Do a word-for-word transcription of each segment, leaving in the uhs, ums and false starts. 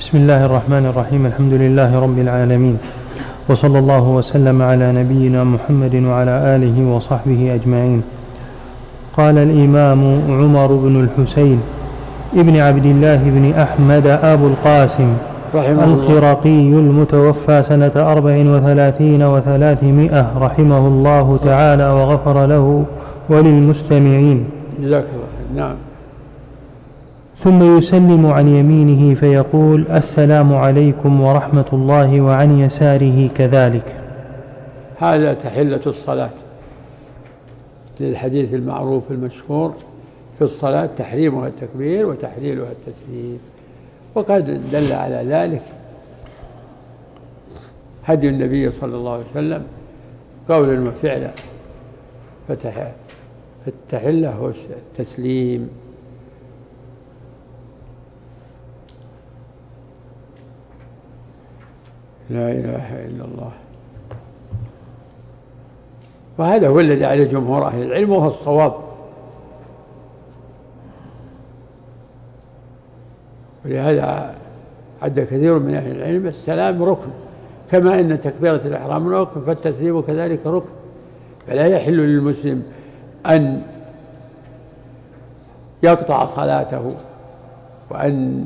بسم الله الرحمن الرحيم. الحمد لله رب العالمين، وصلى الله وسلم على نبينا محمد وعلى آله وصحبه أجمعين. قال الإمام عمر بن الحسين ابن عبد الله بن أحمد أبو القاسم الخرقي المتوفى سنة أربع وثلاثين وثلاثمائة رحمه الله تعالى وغفر له وللمستمعين. جزاك الله. نعم. ثم يسلم عن يمينه فيقول: السلام عليكم ورحمة الله، وعن يساره كذلك. هذا تحلة الصلاة للحديث المعروف المشهور في الصلاة: تحريمها التكبير وتحليلها التسليم. وقد دل على ذلك هدي النبي صلى الله عليه وسلم قولا وفعلا. فالتحلة هو التسليم. لا إله إلا الله. وهذا هو الذي عليه جمهور أهل العلم، وهو الصواب. ولهذا عد كثير من أهل العلم السلام ركن، كما أن تكبيرة الإحرام ركن فالتسليم كذلك ركن. فلا يحل للمسلم أن يقطع صلاته وأن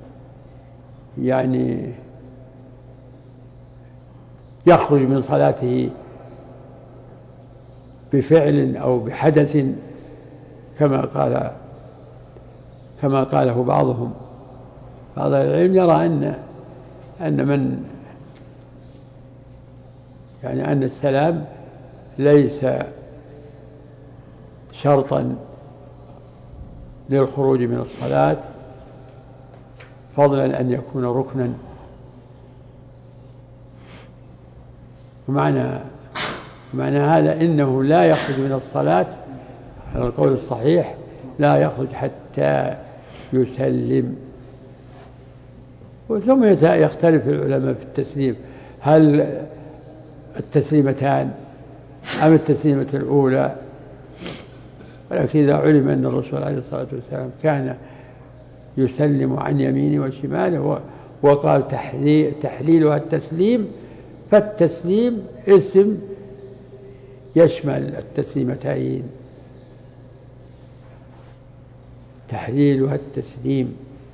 يعني يخرج من صلاته بفعل أو بحدث كما قال كما قاله بعضهم. بعض العلم يرى أن أن من يعني أن السلام ليس شرطا للخروج من الصلاة، فضلا أن يكون ركنا. ومعنى معنى هذا إنه لا يخرج من الصلاة على القول الصحيح، لا يخرج حتى يسلم. وثم يختلف العلماء في التسليم: هل التسليمتان أم التسليمة الأولى؟ ولكن إذا علم أن الرسول عليه الصلاة والسلام كان يسلم عن يمينه وشماله وقال تحليلها التسليم، فالتسليم اسم يشمل التسليمتين. تحليلها التسليم.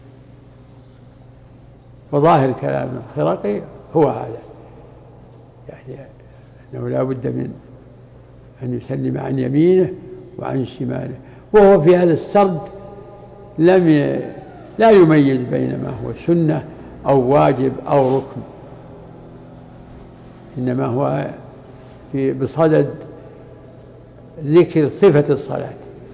وظاهر كلام الخرقي هو هذا، يعني أنه لا بد من أن يسلم عن يمينه وعن شماله. وهو في هذا السرد لم ي... لا يميز بين ما هو سنة أو واجب أو ركن، إنما هو في بصدد ذكر صفة الصلاة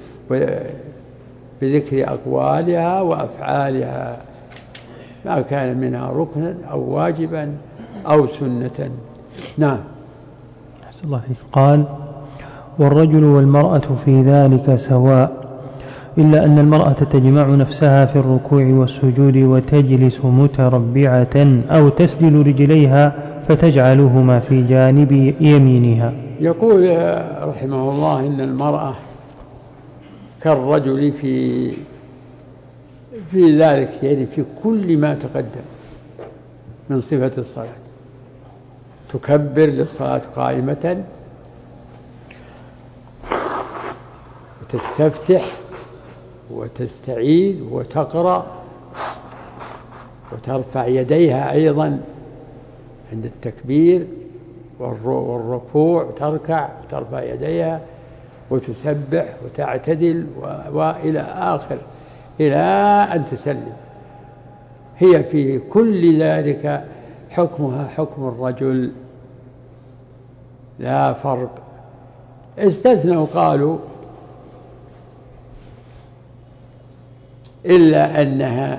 بذكر أقوالها وأفعالها، ما كان منها ركنا أو واجبا أو سنة. نعم. أحسن الله فيك. قال: والرجل والمرأة في ذلك سواء، إلا أن المرأة تجمع نفسها في الركوع والسجود وتجلس متربعة أو تسدل رجليها فتجعلهما في جانب يمينها. يقول رحمه الله إن المرأة كالرجل في في ذلك، يعني في كل ما تقدم من صفة الصلاة. تكبر للصلاة قائمة، وتستفتح وتستعيذ وتقرأ، وترفع يديها أيضا عند التكبير والركوع، تركع وترفع يديها وتسبح وتعتدل وإلى آخر، إلى أن تسلم. هي في كل ذلك حكمها حكم الرجل، لا فرق. استثنوا قالوا إلا أنها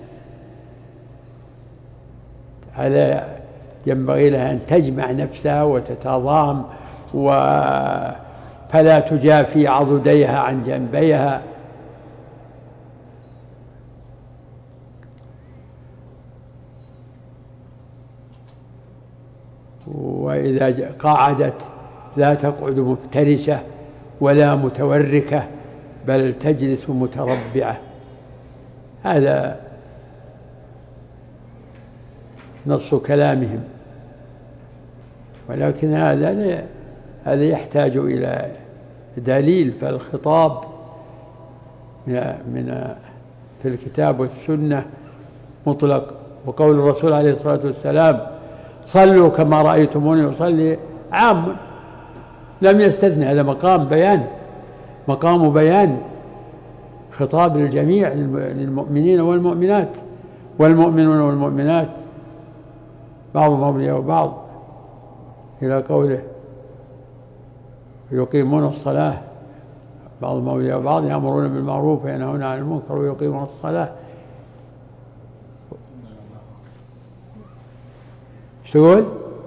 على ينبغي لها أن تجمع نفسها وتتضام فلا تجافي عضديها عن جنبيها. وإذا قعدت لا تقعد مفترشة ولا متوركة، بل تجلس متربعة. هذا نص كلامهم، ولكن هذا هذا يحتاج إلى دليل. فالخطاب من في الكتاب والسنة مطلق، وقول الرسول عليه الصلاة والسلام صلوا كما رأيتموني أصلي عام، لم يستثني. هذا مقام بيان، مقام بيان، خطاب للجميع، للمؤمنين والمؤمنات، والمؤمنون والمؤمنات بعضهم أولياء بعض، إلى قوله يقيمون الصلاة بعضهم أولياء بعض، يأمرون بالمعروف وينهون عن المنكر ويقيمون الصلاة. تقول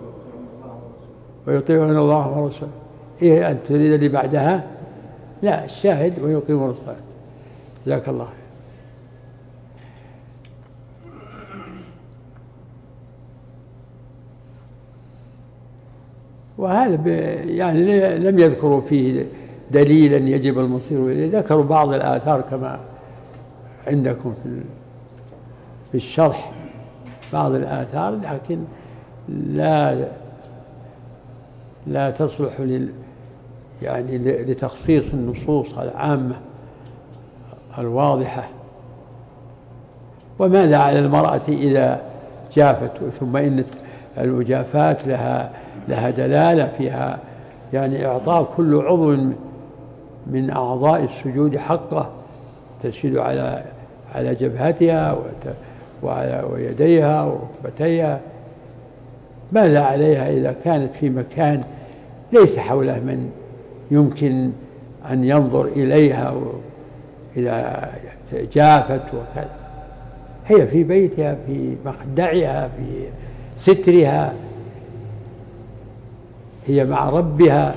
ويطيعون الله ورسوله. إيه أنت تريد اللي بعدها؟ لا، الشاهد ويقيمون الصلاة. جزاك الله خير. وهذا يعني لم يذكروا فيه دليلا يجب المصير إليه، ذكروا بعض الآثار كما عندكم في الشرح، بعض الآثار، لكن لا لا تصلح لل يعني لتخصيص النصوص العامة الواضحة. وماذا على المرأة إذا جافت؟ ثم إن المجافات لها لها دلالة فيها، يعني إعطاء كل عضو من أعضاء السجود حقه، تسجد على على جبهتها وعلى ويديها وركبتيها. ماذا عليها إذا كانت في مكان ليس حوله من يمكن أن ينظر إليها إذا جافت وكذا؟ هي في بيتها، في مخدعها، في سترها، هي مع ربها.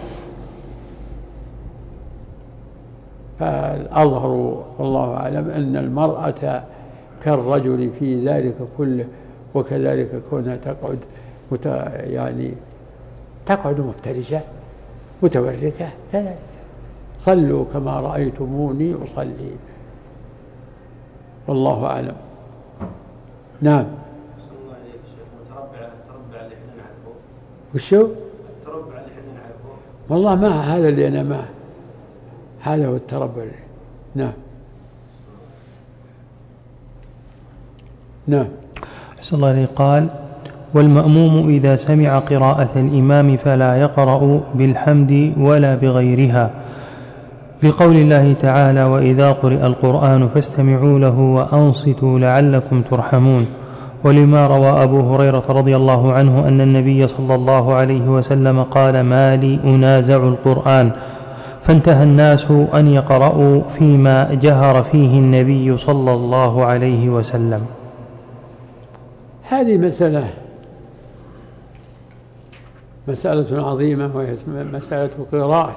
فالأظهر والله أعلم أن المرأة كالرجل في ذلك كله، وكذلك كونها تقعد مت... يعني تقعد مفترشة متوركة كذلك. صلوا كما رأيتموني أصلي، والله أعلم. نعم. وشو؟ التربع اللي احنا نعرفه والله ما هذا اللي أنا معه، هذا هو التربع. نعم نعم. أحسن الله عليه. قال: والمأموم إذا سمع قراءة الإمام فلا يقرأ بالحمد ولا بغيرها، بقول الله تعالى: وإذا قرئ القرآن فاستمعوا له وأنصتوا لعلكم ترحمون. ولما روى أبو هريرة رضي الله عنه أن النبي صلى الله عليه وسلم قال: ما لي أنازع القرآن، فانتهى الناس أن يقرأوا فيما جهر فيه النبي صلى الله عليه وسلم. هذه مسألة مسألة عظيمة، وهي مسألة قراءة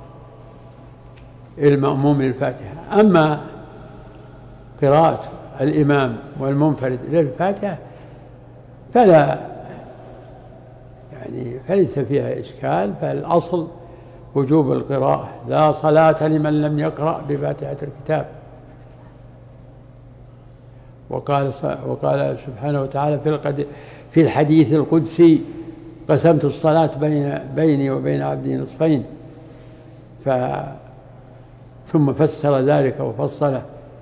المأموم للفاتحة. أما قراءة الإمام والمنفرد للفاتحة فلا يعني فليس فيها إشكال، فالأصل وجوب القراءة. لا صلاة لمن لم يقرأ بفاتحة الكتاب. وقال وقال سبحانه وتعالى في في الحديث القدسي: قسمت الصلاة بين بيني وبين عبدي نصفين. ف ثم فسر ذلك وفصله،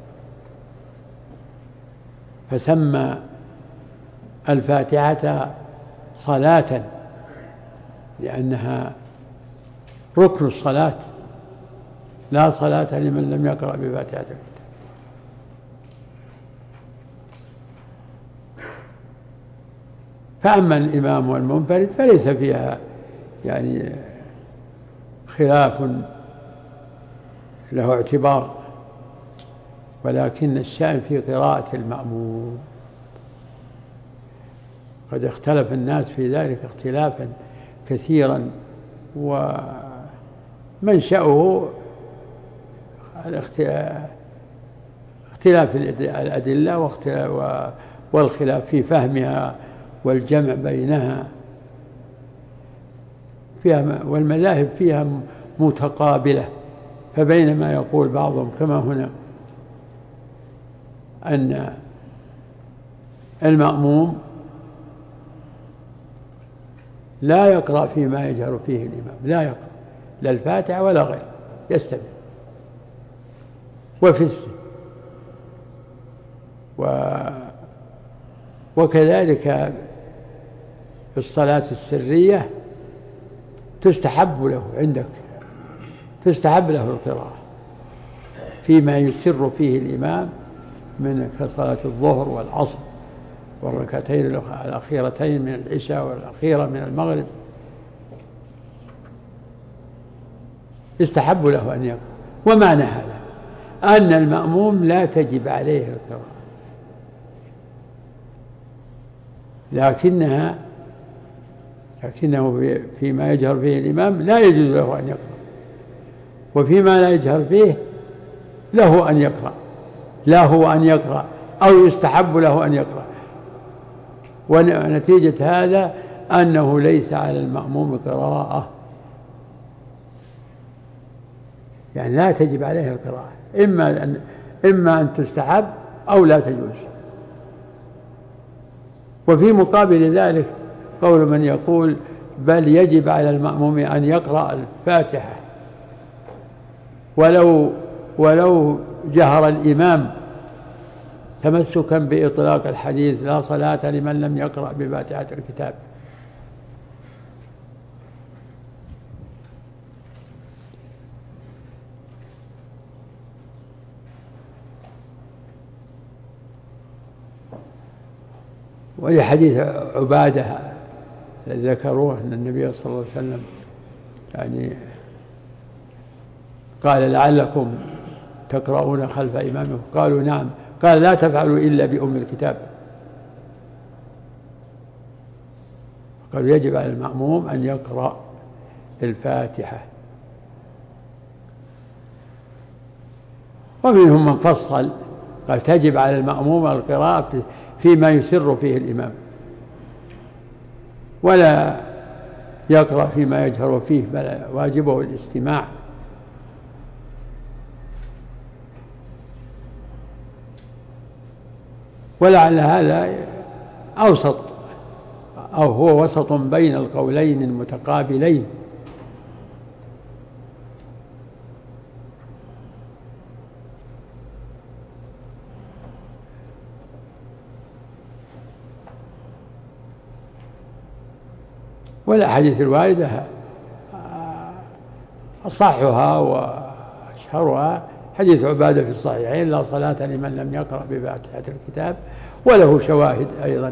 فسمى الفاتحة صلاة لأنها ركن الصلاة. لا صلاة لمن لم يقرأ بفاتحة الكتاب. فأما الإمام والمنفرد فليس فيها يعني خلاف له اعتبار، ولكن الشأن في قراءة المأموم. قد اختلف الناس في ذلك اختلافا كثيرا، ومنشأه اختلاف الأدلة والخلاف في فهمها والجمع بينها فيها، والمذاهب فيها متقابلة. فبينما يقول بعضهم كما هنا أن المأموم لا يقرأ فيما يجهر فيه الإمام، لا يقرأ لا الفاتحة ولا غير، يستمع. وفي و وكذلك في الصلاة السرية تستحب له عندك تستحب له القراءة فيما يسر فيه الإمام من كصلاة الظهر والعصر والركعتين الأخيرتين من العشاء والأخيرة من المغرب، يستحب له أن يقرأ. ومعنى هذا أن المأموم لا تجب عليه القراءة، لكنها لكنه فيما يجهر فيه الإمام لا يجوز له أن يقرأ، وفيما لا يجهر فيه له أن يقرأ، لا هو أن يقرأ أو يستحب له أن يقرأ. ونتيجة هذا أنه ليس على المأموم قراءة، يعني لا تجب عليه القراءة، إما أن إما أن تستحب أو لا تجوز. وفي مقابل ذلك قول من يقول بل يجب على المأموم أن يقرأ الفاتحة ولو ولو جهر الإمام، تمسكا بإطلاق الحديث لا صلاة لمن لم يقرأ بفاتحة الكتاب. ولحديث عبادة ذكروه أن النبي صلى الله عليه وسلم يعني قال لعلكم تقرؤون خلف إمامكم، قالوا نعم، قال لا تفعلوا إلا بأم الكتاب. قالوا يجب على المأموم أن يقرأ الفاتحة. ومنهم من فصل قال تجب على المأموم القراءة فيما يسر فيه الإمام، ولا يقرأ فيما يجهر فيه، بل واجبه الاستماع. ولعل هذا أوسط أو هو وسط بين القولين المتقابلين. والأحاديث الواردة أصحها وأشهرها حديث عبادة في الصحيحين لا صلاة لمن لم يقرأ بفاتحة الكتاب، وله شواهد أيضا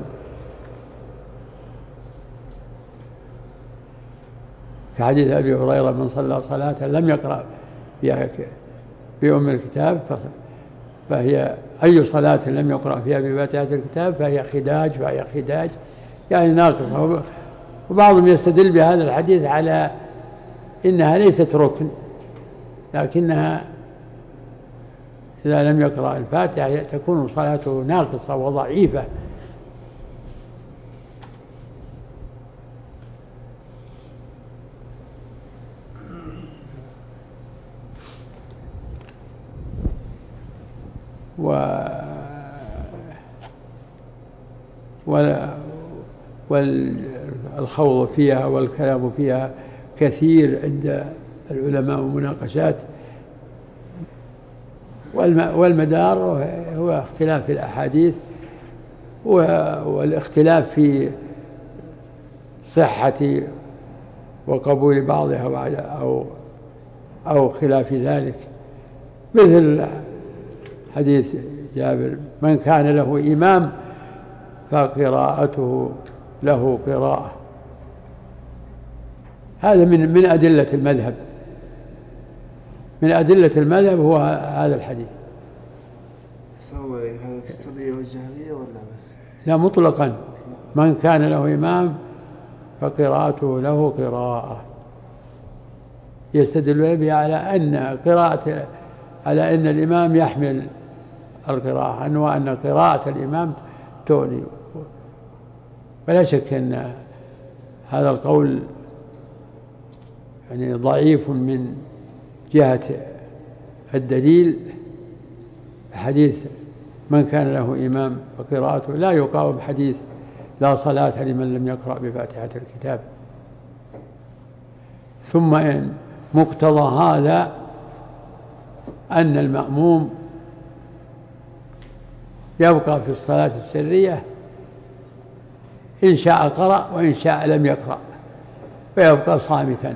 كحديث أبي هريرة من صلى صلاة لم يقرأ فيها بأم الكتاب فهي أي صلاة لم يقرأ فيها بفاتحة الكتاب فهي خداج فهي خداج يعني ناقصة. وبعضهم يستدل بهذا الحديث على إنها ليست ركن، لكنها إذا لم يقرأ الفاتحة تكون صلاته ناقصة وضعيفة. و والخوض فيها والكلام فيها كثير عند العلماء ومناقشات، والمدار هو اختلاف في الأحاديث والاختلاف في صحة وقبول بعضها أو أو خلاف ذلك، مثل حديث جابر من كان له إمام فقراءته له قراءة. هذا من من أدلة المذهب من أدلة المذهب هو هذا الحديث. هو هذا في السرية والجهرية ولا بس؟ لا مطلقا، من كان له إمام فقراءته له قراءة، يستدل به على أن قراءة على أن الإمام يحمل القراءة وأن قراءة الإمام تعني. ولا شك أن هذا القول يعني ضعيف من جهة الدليل. حديث من كان له إمام فقراءته لا يقاوم حديث لا صلاة لمن لم يقرأ بفاتحة الكتاب. ثم إن مقتضى هذا أن المأموم يبقى في الصلاة السرية إن شاء قرأ وإن شاء لم يقرأ، فيبقى صامتا،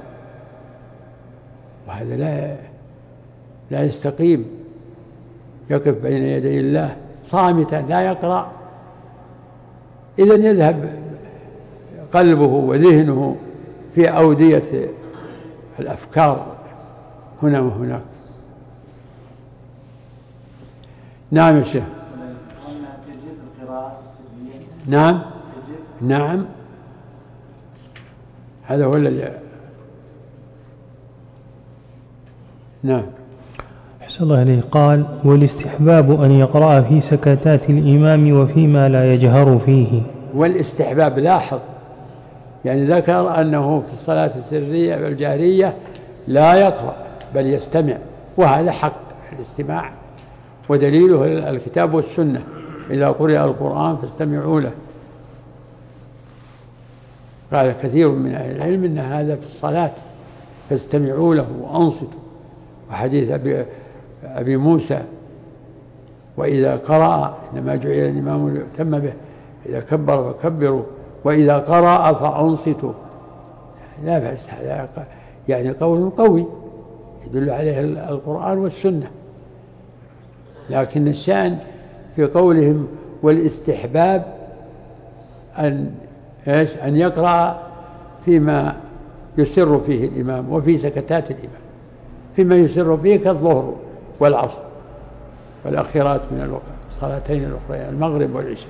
وهذا لا لا يستقيم. يقف بين يدي الله صامتا لا يقرأ، إذن يذهب قلبه وذهنه في أودية الأفكار هنا وهناك. نعم يا شيخ. نعم نعم هذا هو الذي نعم. أحسن الله إليه. قال: والاستحباب أن يقرأ في سكتات الإمام وفيما لا يجهر فيه. والاستحباب لاحظ، يعني ذكر أنه في الصلاة السرية والجهرية لا يقرأ بل يستمع، وهذا حق الاستماع، ودليله الكتاب والسنة: إذا قرئ القرآن فاستمعوا له. قال كثير من أهل العلم إن هذا في الصلاة، فاستمعوا له وأنصتوا. وحديث أبي, أبي موسى: وإذا قرأ إنما جعل الإمام ليؤتم به، إذا كبر فكبروا وإذا قرأ فأنصتوا. لا بأس، هذا يعني قول قوي يدل عليه القرآن والسنة، لكن الشأن في قولهم والاستحباب أن إيش أن يقرأ فيما يسر فيه الإمام وفي سكتات الإمام، فيما يسر فيه كالظهر والعصر والأخيرات من الصلاتين الأخرى المغرب والعشاء.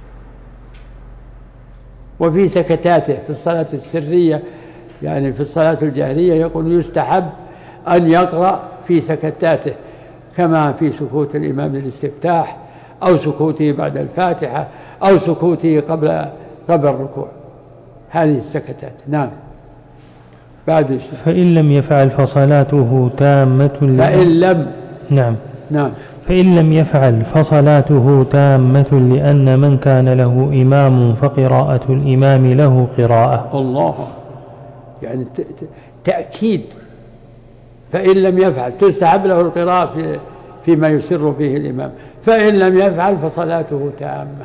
وفي سكتاته في الصلاة السرية، يعني في الصلاة الجهرية، يقول يستحب أن يقرأ في سكتاته كما في سكوت الإمام للاستفتاح، أو سكوته بعد الفاتحة، أو سكوته قبل قبل الركوع، هذه السكتات. نعم. بعد فإن لم يفعل فصلاته تامة. فإن لم نعم نعم فإن لم يفعل فصلاته تامة، لأن من كان له إمام فقراءة الإمام له قراءة. الله، يعني تأكيد. فإن لم يفعل تستحب له القراءة في فيما يسر فيه الإمام، فإن لم يفعل فصلاته تامة.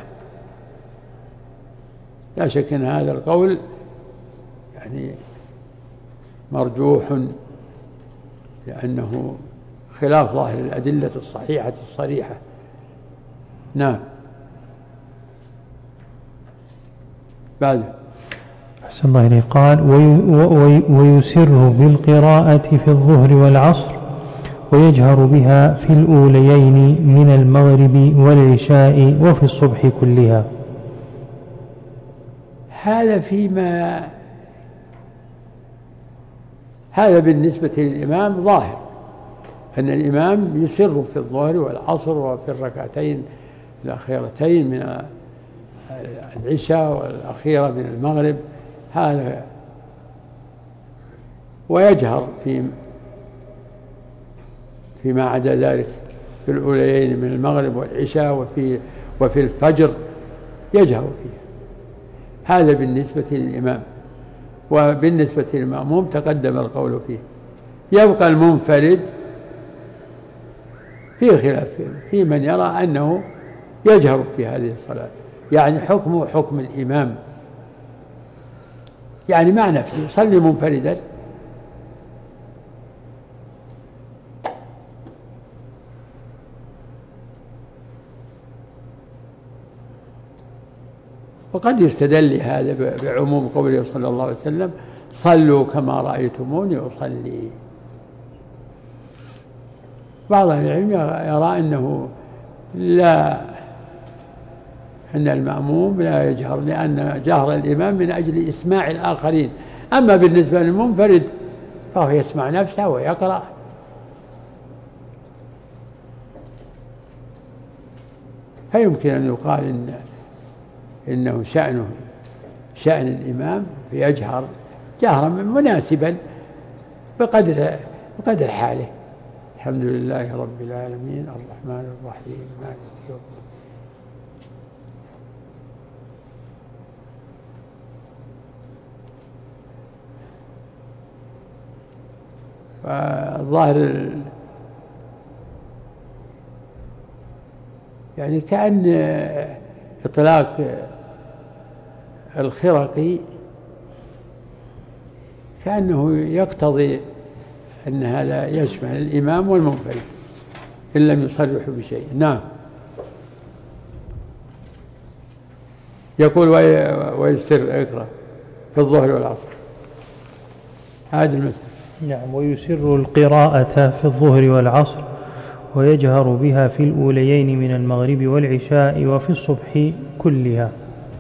لا شك أن هذا القول يعني مرجوح، لأنه خلاف ظاهر الأدلة الصحيحة الصريحة. نعم. بعد أحسن الله إليه. قال: ويسر بالقراءة في الظهر والعصر، ويجهر بها في الأوليين من المغرب والعشاء وفي الصبح كلها. هذا فيما هذا بالنسبة للإمام ظاهر، أن الإمام يسر في الظهر والعصر وفي الركعتين الأخيرتين من العشاء والأخيرة من المغرب، هذا، ويجهر في فيما عدا ذلك في الأوليين من المغرب والعشاء وفي وفي الفجر يجهر فيه. هذا بالنسبة للإمام. وبالنسبة للمأموم تقدم القول فيه. يبقى المنفرد في خلاف في من يرى أنه يجهر في هذه الصلاة، يعني حكمه حكم الإمام، يعني مع نفسه يصلي منفردا وقد يستدل هذا بعموم قوله صلى الله عليه وسلم: صلوا كما رأيتموني أصلي. بعض أهل العلم يرى أنه لا أن المأموم لا يجهر، لأن جهر الإمام من أجل إسماع الآخرين، أما بالنسبة للمنفرد فهو يسمع نفسه ويقرأ. فيمكن أن يقال إن إنه شأنه شأن الإمام فيجهر جهرا مناسبا بقدر بقدر حاله. الحمد لله رب العالمين الرحمن الرحيم مالك يوم الدين. والظاهر يعني كأن إطلاق الخرقي كأنه يقتضي أن هذا يشمل الإمام والمنفرد إن لم يصرحوا بشيء. نعم. يقول ويسر اقرأ في الظهر والعصر هذه المسألة. نعم. ويسر القراءة في الظهر والعصر ويجهر بها في الأوليين من المغرب والعشاء وفي الصبح كلها.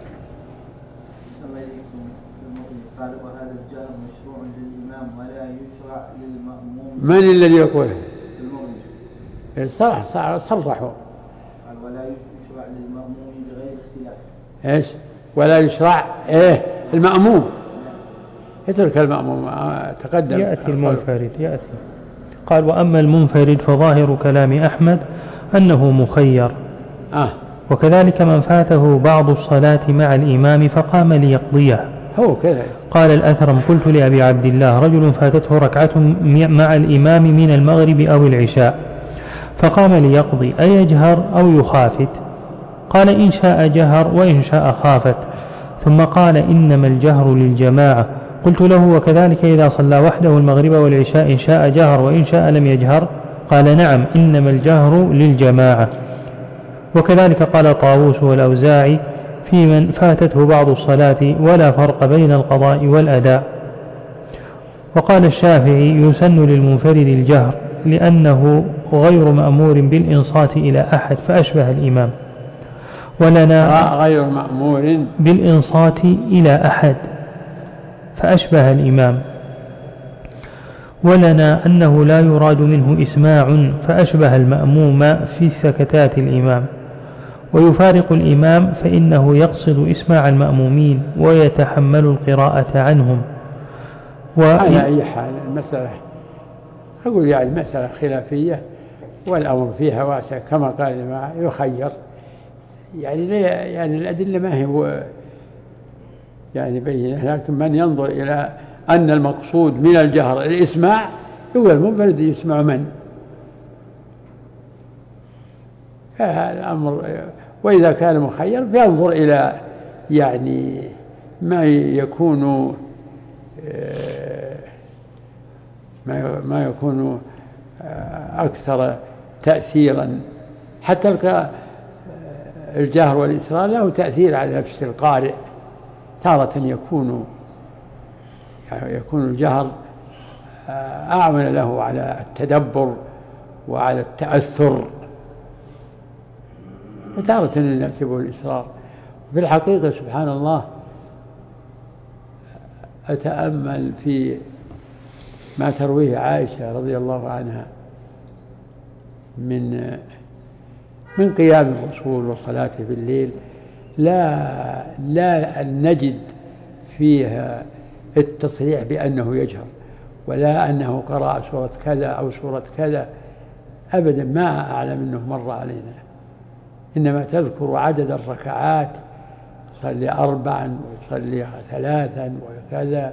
قال وهذا الجهر مشروع للإمام ولا يشرع للمأموم. من الذي يقول؟ المغني. صرح صرحوا. قال ولا يشرع للمأموم بغير اختلاف. ايش؟ ولا يشرع ايه المأموم. اترك المأموم تقدم. يأتي المنفرد يأتي. قال وأما المنفرد فظاهر كلام أحمد أنه مخير. آه. وكذلك من فاته بعض الصلاة مع الإمام فقام ليقضيه. هو كذا. قال الأثرم قلت لأبي عبد الله رجل فاتته ركعة مع الإمام من المغرب أو العشاء فقام ليقضي أيجهر أو يخافت؟ قال إن شاء جهر وإن شاء خافت. ثم قال إنما الجهر للجماعة. قلت له وكذلك إذا صلى وحده المغرب والعشاء إن شاء جهر وإن شاء لم يجهر؟ قال نعم إنما الجهر للجماعة. وكذلك قال طاووس والأوزاعي في من فاتته بعض الصلاة ولا فرق بين القضاء والأداء. وقال الشافعي يسن للمنفرد الجهر لأنه غير مأمور بالإنصات إلى أحد فأشبه الإمام. ولنا غير مأمور بالإنصات إلى أحد فأشبه الإمام. ولنا أنه لا يراد منه إسماع فأشبه المأموم في سكتات الإمام. ويفارق الإمام فإنه يقصد إسماع المأمومين ويتحمل القراءة عنهم. على أي حال المسألة أقول يعني مسألة خلافية والأمر فيها واسع كما قال الجماعة يخير يعني يعني الأدلة ما هي يعني بينة. لكن من ينظر إلى أن المقصود من الجهر الإسماع هو المنفرد يسمع من هذا الأمر. وإذا كان مخير فينظر إلى يعني ما يكون ما يكون أكثر تأثيرا. حتى الجهر والإسرار له تأثير على نفس القارئ. تارة يكون يكون الجهر أعمل له على التدبر وعلى التأثر وتارة يناسبه الإسرار. في الحقيقة سبحان الله أتأمل في ما ترويه عائشة رضي الله عنها من من قيام الرسول وصلاته بالليل لا لا نجد فيها التصريح بأنه يجهر ولا أنه قرأ سورة كذا أو سورة كذا أبدا. ما أعلم أنه مر علينا. إنما تذكر عدد الركعات صلي أربعا وصلي ثلاثا وكذا.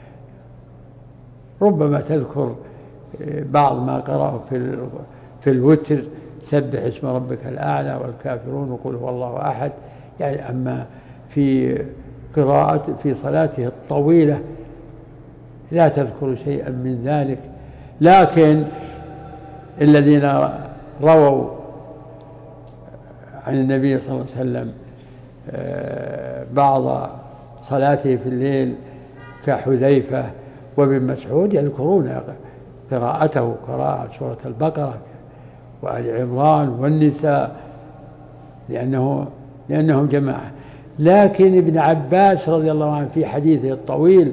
ربما تذكر بعض ما قرأه في في الوتر سبح اسم ربك الأعلى والكافرون وقل هو الله أحد يعني. أما في قراءة في صلاته الطويلة لا تذكر شيئا من ذلك. لكن الذين رووا عن النبي صلى الله عليه وسلم بعض صلاته في الليل كحذيفة وابن مسعود يذكرون قراءته قراءة سورة البقرة وآل عمران والنساء لأنه لأنهم جماعة. لكن ابن عباس رضي الله عنه في حديثه الطويل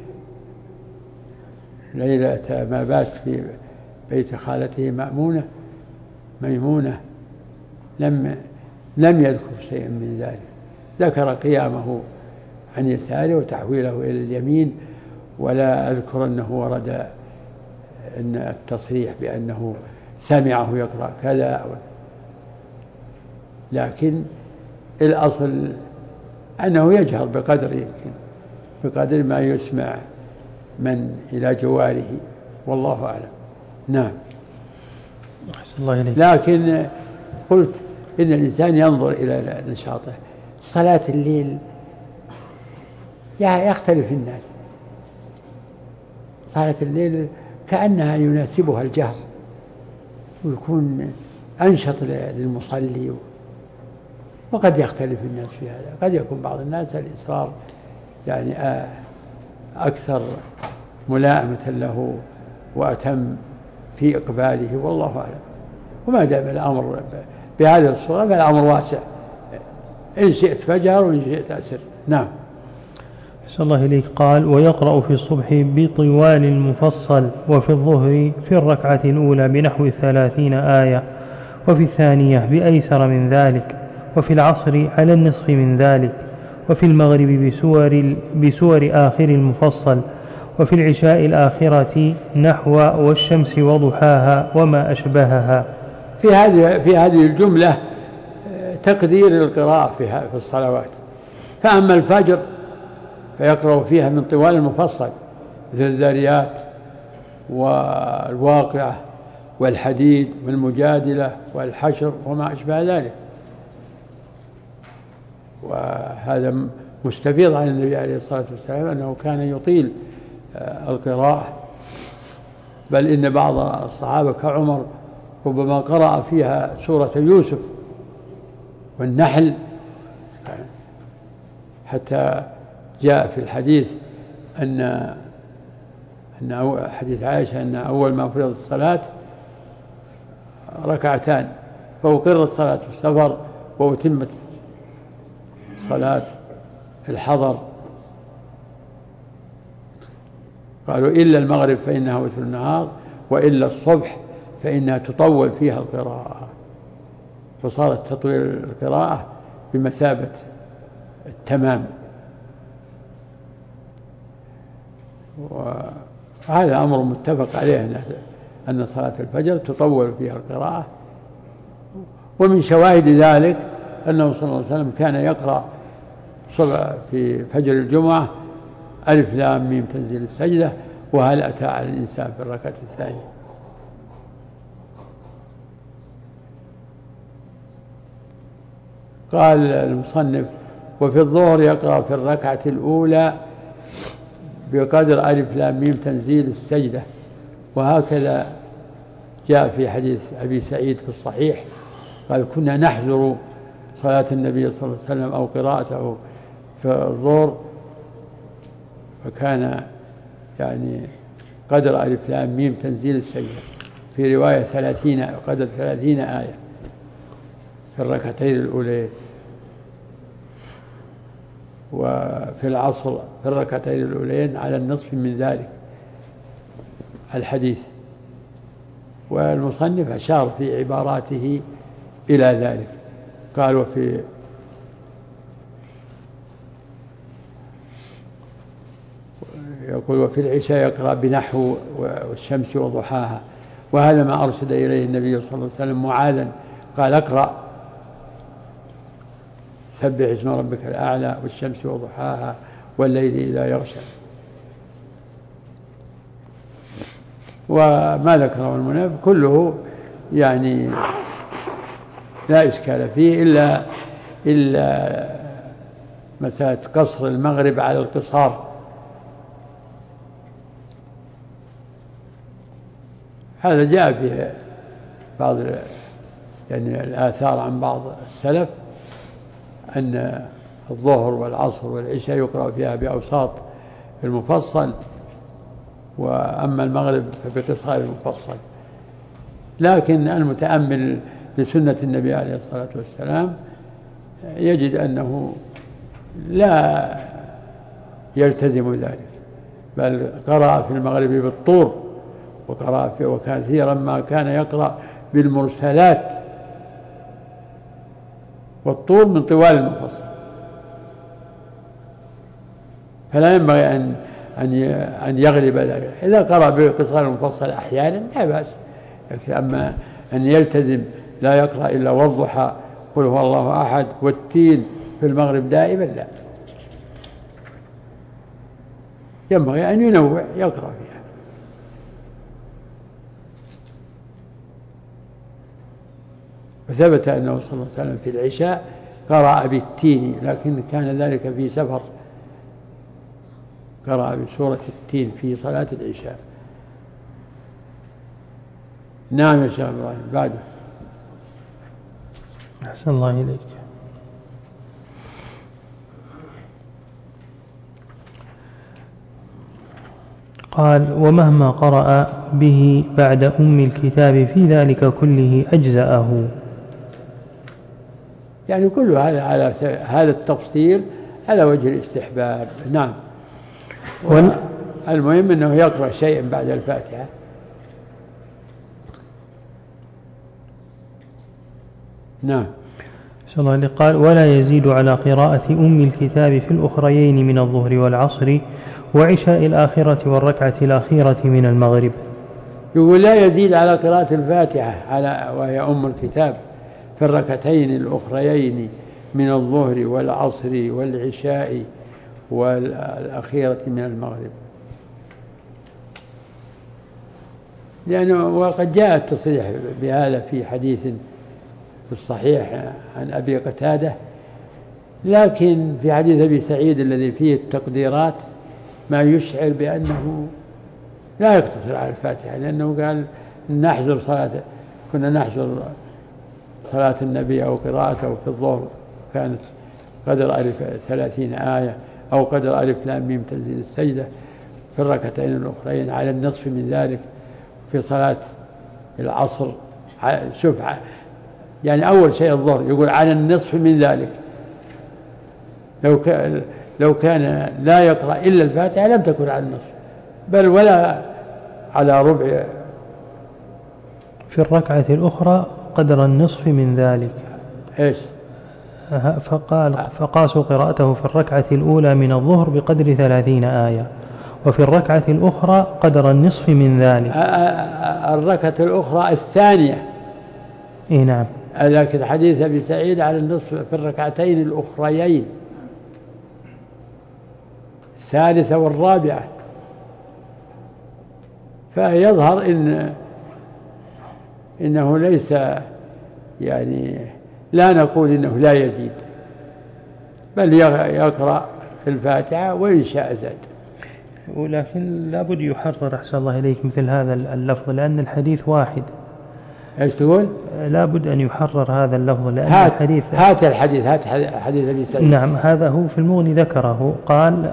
ليلة ما بات في بيت خالته مأمونة ميمونة لم لم يذكر شيئا من ذلك. ذكر قيامه عن يساره وتحويله إلى اليمين ولا أذكر أنه ورد أن التصريح بأنه سمعه يقرأ كذا. لكن الأصل أنه يجهر بقدر يمكن بقدر ما يسمع من إلى جواره. والله أعلم. نعم. الله إليك. لكن قلت إن الإنسان ينظر إلى نشاطه. صلاة الليل يختلف الناس. صلاة الليل كأنها يناسبها الجهر ويكون أنشط للمصلي، وقد يختلف الناس في هذا. قد يكون بعض الناس الإصرار يعني أكثر ملائمة له وأتم في إقباله، والله أعلم. وما دام الأمر بهذه الصورة فالأمر واسع، إن شئت فجر وإن شئت أسر. نعم. أحسن الله إليك. قال: ويقرأ في الصبح بطوال المفصل، وفي الظهر في الركعة الأولى بنحو ثلاثين آية، وفي الثانية بأيسر من ذلك، وفي العصر على النصف من ذلك، وفي المغرب بسور, بسور آخر المفصل، وفي العشاء الآخرة نحو والشمس وضحاها وما أشبهها. في هذه في هذه الجملة تقدير القراءة في الصلوات. فأما الفجر فيقرأ فيها من طوال المفصل مثل الذاريات والواقعة والحديد والمجادلة والحشر وما أشبه ذلك. وهذا مستفيض عن النبي عليه الصلاة والسلام أنه كان يطيل القراءة، بل إن بعض الصحابة كعمر ربما قرأ فيها سورة يوسف والنحل، حتى جاء في الحديث أن أن حديث عائشة أن أول ما فرض الصلاة ركعتان، فأقرت صلاة السفر وأتمت صلاة الحضر. قالوا إلا المغرب فإنها وتر النهار، وإلا الصبح فإنها تطول فيها القراءة، فصارت تطويل القراءة بمثابة التمام. وهذا أمر متفق عليه أن صلاة الفجر تطول فيها القراءة. ومن شواهد ذلك أنه صلى الله عليه وسلم كان يقرأ في فجر الجمعة ألف لام ميم تنزيل السجدة وهل أتى على الإنسان في الركعة الثانية. قال المصنف: وفي الظهر يقرأ في الركعة الأولى بقدر ألف لام ميم تنزيل السجدة. وهكذا جاء في حديث أبي سعيد في الصحيح قال: كنا نحذر صلاة النبي صلى الله عليه وسلم أو قراءته في الظهر، فكان يعني قدر ألف لام ميم تنزيل السجدة، في رواية ثلاثين قدر ثلاثين آية في الركعتين الأولين. وفي العصر في الركعتين الأولين على النصف من ذلك الحديث. والمصنف أشار في عباراته إلى ذلك، قال: وفي يقول وفي العشاء يقرأ بنحو والشمس وضحاها. وهذا ما أرشد إليه النبي صلى الله عليه وسلم معاذا، قال: اقرأ سبح اسم ربك الأعلى والشمس وضحاها والليل إذا يغشى. وما ذكره المناف كله يعني لا إشكال فيه، إلا إلا مسألة قصر المغرب على القصار. هذا جاء في بعض يعني الآثار عن بعض السلف أن الظهر والعصر والعشاء يقرأ فيها بأوساط المفصل، وأما المغرب فبقصار المفصل. لكن المتأمل لسنة النبي عليه الصلاة والسلام يجد أنه لا يلتزم ذلك، بل قرأ في المغرب بالطور، وقرأ في وكثيرا ما كان يقرأ بالمرسلات، والطور من طوال المفصل. فلا ينبغي أن أن يغلب ذلك. إذا قرأ بقصار المفصل أحيانا لا بأس، أما أن يلتزم لا يقرأ إلا والضحى قل هو الله أحد والتين في المغرب دائما، لا، ينبغي أن ينوع يقرأ فيها. وثبت أنه صلى الله عليه وسلم في العشاء قرأ بالتين، لكن كان ذلك في سفر، قرأ بسورة التين في صلاة العشاء. نعم يا شيخ إبراهيم بعده. أحسن الله إليك. قال ومهما قرأ به بعد أم الكتاب في ذلك كله أجزأه. يعني كل هذا على هذا التفصيل على وجه الاستحباب. نعم. المهم أنه يقرأ شيئا بعد الفاتحة. نعم. صلى الله قال ولا يزيد على قراءة أم الكتاب في الأخريين من الظهر والعصر وعشاء الآخرة والركعة الأخيرة من المغرب. يقول لا يزيد على قراءة الفاتحة على وهي أم الكتاب في الركعتين الأخريين من الظهر والعصر والعشاء والأخيرة من المغرب، لأنه وقد جاء التصريح بهذا في حديث في الصحيح عن أبي قتادة، لكن في حديث أبي سعيد الذي فيه التقديرات ما يشعر بأنه لا يقتصر على الفاتحة، لأنه قال نحضر صلاة كنا نحضر صلاة النبي أو قراءته في الظهر كانت قدر ألف ثلاثين آية أو قدر ألف لام ميم تنزيل السجدة في الركعتين الأخرين على النصف من ذلك في صلاة العصر. شوف يعني أول شيء الظهر يقول على النصف من ذلك، لو كان لو كان لا يقرأ إلا الفاتحة لم تكن على النصف بل ولا على ربع. في الركعة الأخرى قدر النصف من ذلك. إيش؟ فقال فقاسوا قراءته في الركعة الأولى من الظهر بقدر ثلاثين آية وفي الركعة الأخرى قدر النصف من ذلك. الركعة الأخرى الثانية. إيه نعم. لكن حديث أبي سعيد على النصف في الركعتين الأخريين الثالثة والرابعة، فيظهر إن إنه ليس يعني لا نقول إنه لا يزيد بل يقرأ في الفاتحة وإن شاء زاد. ولكن لابد يحرر أحسن الله إليك مثل هذا اللفظ لأن الحديث واحد. ايش تقول؟ لابد أن يحرر هذا اللفظ لأن هات الحديث هات الحديث هات حديث أبي سعيد. نعم هذا هو في المغني ذكره. قال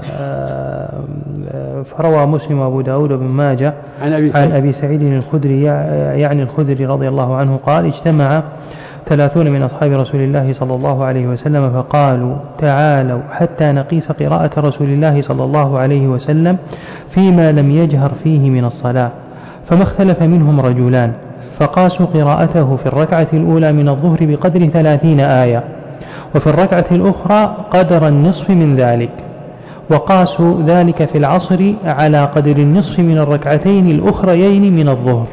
فروى مسلم وأبو داود وابن ماجه عن أبي سعيد, عن أبي سعيد الخدري يعني الخدري رضي الله عنه قال اجتمع ثلاثون من أصحاب رسول الله صلى الله عليه وسلم فقالوا تعالوا حتى نقيس قراءة رسول الله صلى الله عليه وسلم فيما لم يجهر فيه من الصلاة، فما اختلف منهم رجلان فقاسوا قراءته في الركعة الأولى من الظهر بقدر ثلاثين آية وفي الركعة الأخرى قدر النصف من ذلك، وقاسوا ذلك في العصر على قدر النصف من الركعتين الأخريين من الظهر.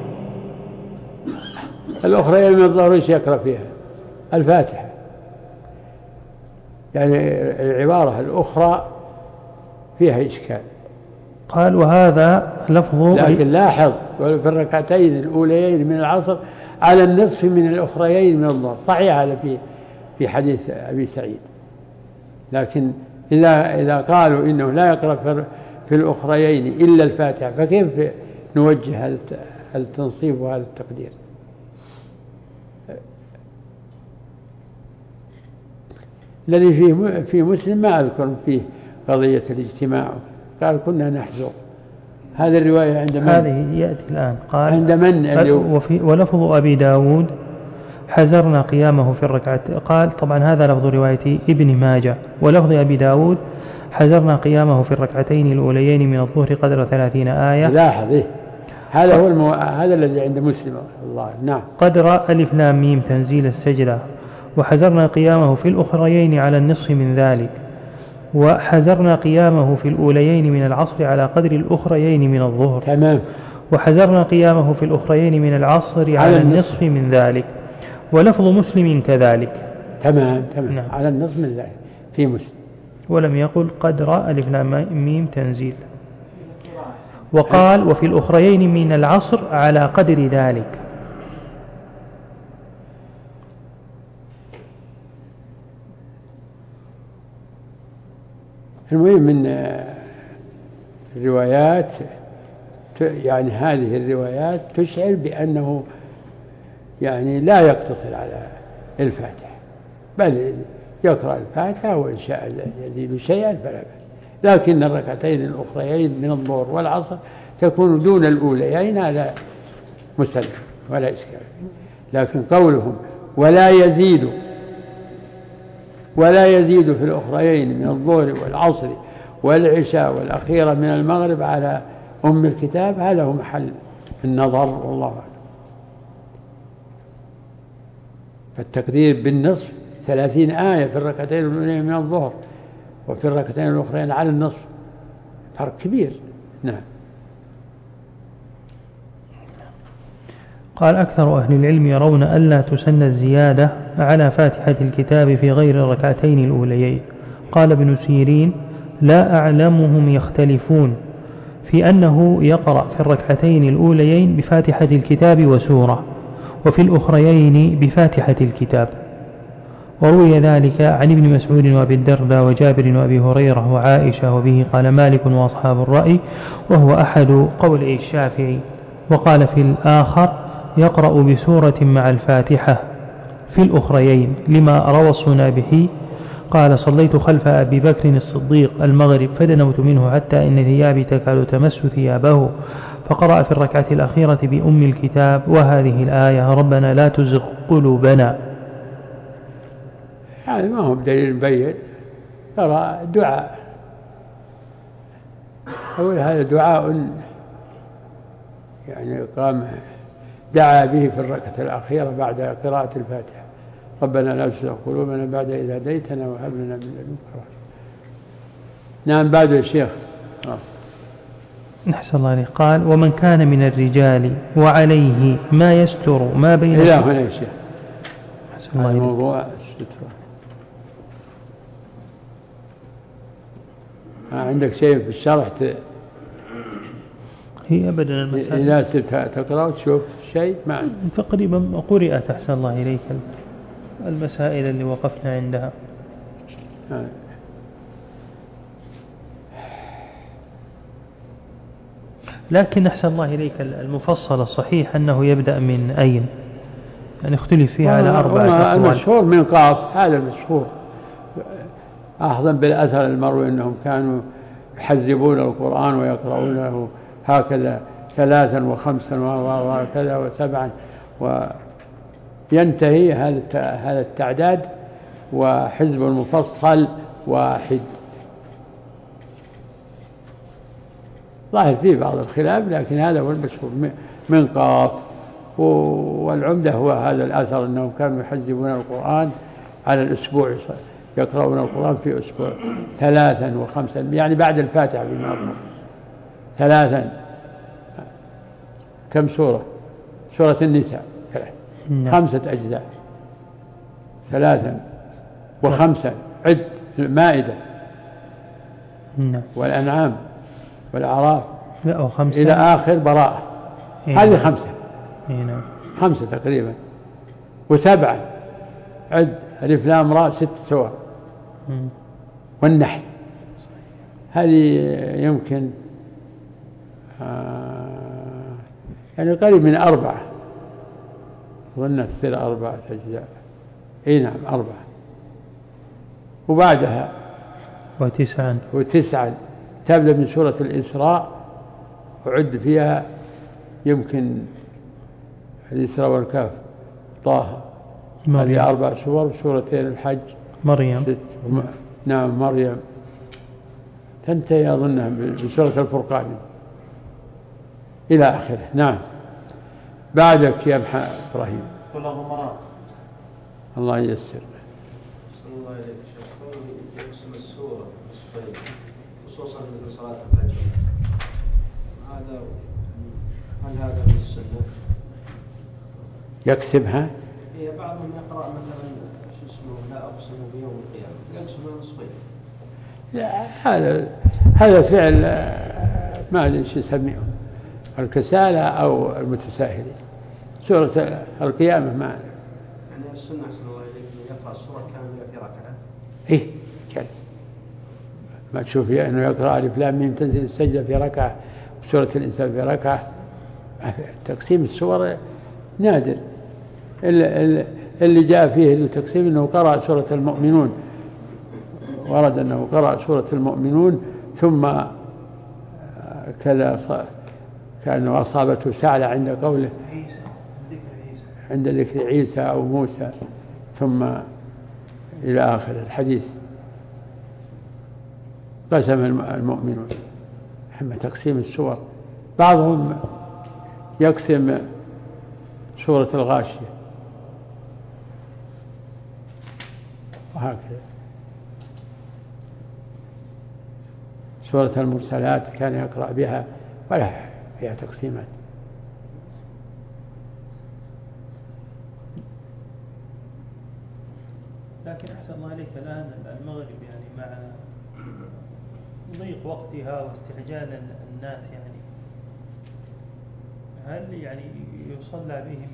الأخريين من الظهر ايش يقرأ فيها؟ الفاتحة. يعني العبارة الأخرى فيها إشكال. قال وهذا لفظ لكن لاحظ في الركعتين الأوليين من العصر على النصف من الأخريين من الظهر، صحيح هذا في في حديث أبي سعيد، لكن إذا إذا قالوا إنه لا يقرأ في الأخريين إلا الفاتحة فكيف نوجه هذا التنصيب وهذا التقدير؟ الذي فيه في مسلم ما أذكر فيه قضية الاجتماع، قال كنا نحزر. هذه الرواية عند من؟ هذه يأتي الآن. قال عند من؟ وفي ولفظ أبي داود حزرنا قيامه في الركعة. قال طبعا هذا لفظ رواية ابن ماجه، ولفظ أبي داود حزرنا قيامه في الركعتين الأوليين من الظهر قدر ثلاثين آية. لاحظ إيه؟ هذا هو المو... هذا الذي عند مسلم الله. نعم. قدر ألف لام ميم تنزيل السجدة، وحزرنا قيامه في الأخريين على النصف من ذلك، وحزرنا قيامه في الأوليين من العصر على قدر الأخريين من الظهر. تمام. وحزرنا قيامه في الأخريين من العصر على, على النصف من ذلك، ولفظ مسلم كذلك. تمام تمام. نعم. على النصف من ذلك في مسلم. ولم يقل قدر ألف لام ميم تنزيل. وقال وفي الأخريين من العصر على قدر ذلك. المهم من الروايات، يعني هذه الروايات تشعر بأنه يعني لا يقتصر على الفاتحة، بل يقرأ الفاتحة وإن شاء يزيد شيئا فلا بأس، لكن الركعتين الأخريين من الظهر والعصر تكون دون الأوليين هذا مسلم ولا إشكال. لكن قولهم ولا يزيد ولا يزيد في الأخريين من الظهر والعصر والعشاء والأخيرة من المغرب على أم الكتاب، هذا هو محل النظر والله أعلم. فالتقدير بالنصف ثلاثين آية في الركعتين الأولين من الظهر وفي الركعتين الأخرين على النصف، فرق كبير. نعم. قال أكثر أهل العلم يرون ألا تسن الزيادة على فاتحة الكتاب في غير الركعتين الأوليين. قال ابن سيرين لا أعلمهم يختلفون في أنه يقرأ في الركعتين الأوليين بفاتحة الكتاب وسورة، وفي الأخريين بفاتحة الكتاب. وروي ذلك عن ابن مسعود وابي الدرداء وجابر وابي هريرة وعائشة، وبه قال مالك وأصحاب الرأي، وهو أحد قولي الشافعي. وقال في الآخر يقرأ بسورة مع الفاتحة في الأخريين، لما روى الصنابحي قال صليت خلف أبي بكر الصديق المغرب فدنوت منه حتى إن ثيابي تكاد تمس ثيابه، فقرأ في الركعة الأخيرة بأم الكتاب وهذه الآية ربنا لا تزغ قلوبنا. هذا ما هو بدليل مبين، ترى دعاء، أقول هذا دعاء يعني قام دعا به في الركعة الأخيرة بعد قراءة الفاتحة، ربنا لا تزغ قلوبنا بعد إذ هديتنا وهب لنا من لدنك رحمة. نعم. بعد الشيخ نحسن الله عليه. قال ومن كان من الرجال وعليه ما يستر ما بين إلى هنا يا شيخ. نحسن الله عليه. موضوع السترة. عندك شيء في الشرح ت... هي أبدا المسائل إذا سبت تقرأ وتشوف شيء مع تقريبا قرئت أحسن الله إليك المسائل اللي وقفنا عندها. آه. لكن أحسن الله إليك المفصل الصحيح أنه يبدأ من أين، يعني اختلف فيها على أربعة أقوال. المشهور من قاف، هذا المشهور أخذا بالأثر المروي أنهم كانوا يحذبون القرآن ويقرؤونه هكذا ثلاثا وخمسا وكذا وسبعا، وينتهي هذا التعداد وحزب المفصل واحد. ظاهر فيه بعض الخلاف، لكن هذا هو المشهور من قاف. والعمدة هو هذا الأثر أنهم كانوا يحذبون القرآن على الأسبوع، يقرؤون القرآن في أسبوع ثلاثا وخمسا، يعني بعد الفاتحة بما أظهر ثلاثا. كم سورة؟ سورة النساء خمسة أجزاء، ثلاثا وخمسا عد المائدة والأنعام والأعراف إلى آخر براءة، هذه خمسة خمسة تقريبا، وسبعة عد ألف لام راء ست سور، والنحل هذه يمكن آه يعني قريب من أربعة، ظنها تصير أربعة أجزاء. إيه نعم أربعة، وبعدها وتسعا وتسعا تبدأ من سورة الإسراء وعد فيها يمكن الإسراء والكهف طه، هذه أربع سور، سورتين الحج مريم ست. نعم مريم تنتهي أظنها بسورة الفرقان إلى آخره. نعم. بعدك يا إبراهيم. الله ييسر. صلى الله عليه وسلم يقسم السورة نصفين خصوصا في صلاة الفجر، هذا هل هذا من السنة؟ يكسبها؟ هي بعضهم يقرأ مثلا شو اسمه لا أقسم بيوم القيامة يقسمها نصفين. لا هذا هذا فعل ما أدري شو يسميه، الكسالى أو المتساهلين. سورة القيامة ما أعرف. يعني السنة صلى الله عليه وسلم يقرأ السورة كاملة في ركعة. إيه كان ما تشوف أنه يقرأ ألف لام ميم تنزل السجدة في ركعة وسورة الإنسان في ركعة. تقسيم السور نادر. اللي جاء فيه التقسيم أنه قرأ سورة المؤمنون، ورد أنه قرأ سورة المؤمنون ثم كذا كأنه أصابته سعلة عند قوله عند ذكر عيسى أو موسى ثم إلى آخر الحديث. قسم المؤمنون. أما تقسيم السور بعضهم يقسم سورة الغاشية وهكذا. سورة المرسلات كان يقرأ بها ولا فيها تقسيمات. لكن أحسن الله عليك الآن المغرب يعني مع ضيق وقتها واستعجال الناس يعني هل يعني يصلى بهم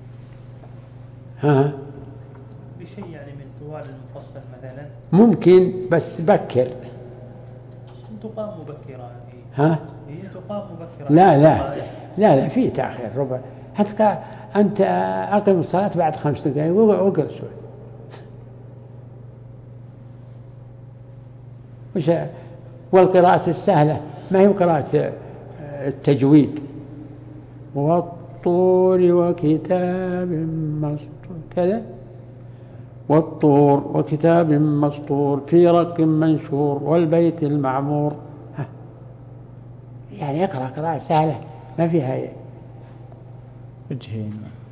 ها بشيء يعني من طوال المفصل مثلا؟ ممكن بس بكر. تقام مبكرا. ها هي تقام مبكرا. لا لا لا لا في تأخير ربع. حتى أنت أقم الصلاة بعد خمس دقائق وقرأ شوي. وش والقراءة السهلة ما هي قراءة التجويد. والطور وكتاب مسطور كذا والطور وكتاب مسطور في رق منشور والبيت المعمور. ها. يعني اقرأ قراءة سهلة ما فيها وجهين.